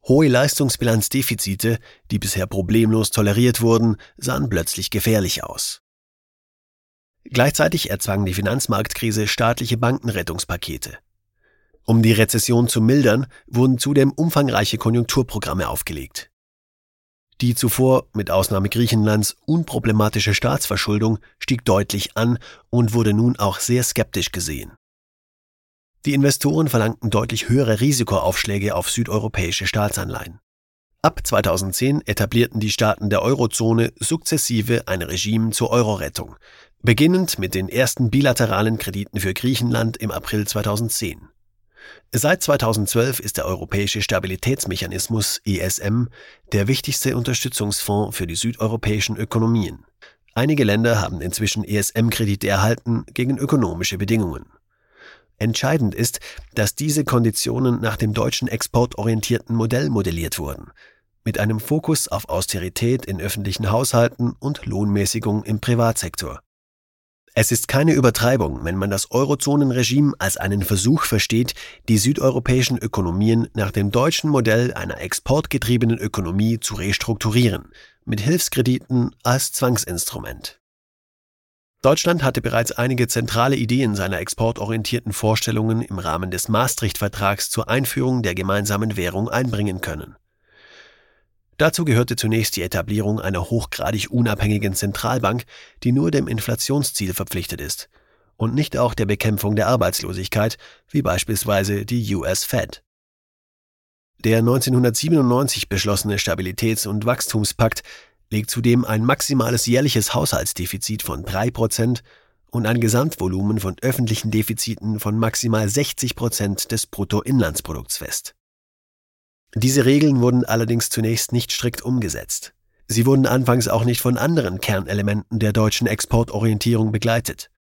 Hohe Leistungsbilanzdefizite, die bisher problemlos toleriert wurden, sahen plötzlich gefährlich aus. Gleichzeitig erzwang die Finanzmarktkrise staatliche Bankenrettungspakete. Um die Rezession zu mildern, wurden zudem umfangreiche Konjunkturprogramme aufgelegt. Die zuvor, mit Ausnahme Griechenlands, unproblematische Staatsverschuldung stieg deutlich an und wurde nun auch sehr skeptisch gesehen. Die Investoren verlangten deutlich höhere Risikoaufschläge auf südeuropäische Staatsanleihen. Ab 2010 etablierten die Staaten der Eurozone sukzessive ein Regime zur Euro-Rettung, beginnend mit den ersten bilateralen Krediten für Griechenland im April 2010. Seit 2012 ist der Europäische Stabilitätsmechanismus ESM der wichtigste Unterstützungsfonds für die südeuropäischen Ökonomien. Einige Länder haben inzwischen ESM-Kredite erhalten gegen ökonomische Bedingungen. Entscheidend ist, dass diese Konditionen nach dem deutschen exportorientierten Modell modelliert wurden, mit einem Fokus auf Austerität in öffentlichen Haushalten und Lohnmäßigung im Privatsektor. Es ist keine Übertreibung, wenn man das Eurozonenregime als einen Versuch versteht, die südeuropäischen Ökonomien nach dem deutschen Modell einer exportgetriebenen Ökonomie zu restrukturieren, mit Hilfskrediten als Zwangsinstrument. Deutschland hatte bereits einige zentrale Ideen seiner exportorientierten Vorstellungen im Rahmen des Maastricht-Vertrags zur Einführung der gemeinsamen Währung einbringen können. Dazu gehörte zunächst die Etablierung einer hochgradig unabhängigen Zentralbank, die nur dem Inflationsziel verpflichtet ist und nicht auch der Bekämpfung der Arbeitslosigkeit, wie beispielsweise die US Fed. Der 1997 beschlossene Stabilitäts- und Wachstumspakt legt zudem ein maximales jährliches Haushaltsdefizit von 3% und ein Gesamtvolumen von öffentlichen Defiziten von maximal 60% des Bruttoinlandsprodukts fest. Diese Regeln wurden allerdings zunächst nicht strikt umgesetzt. Sie wurden anfangs auch nicht von anderen Kernelementen der deutschen Exportorientierung begleitet.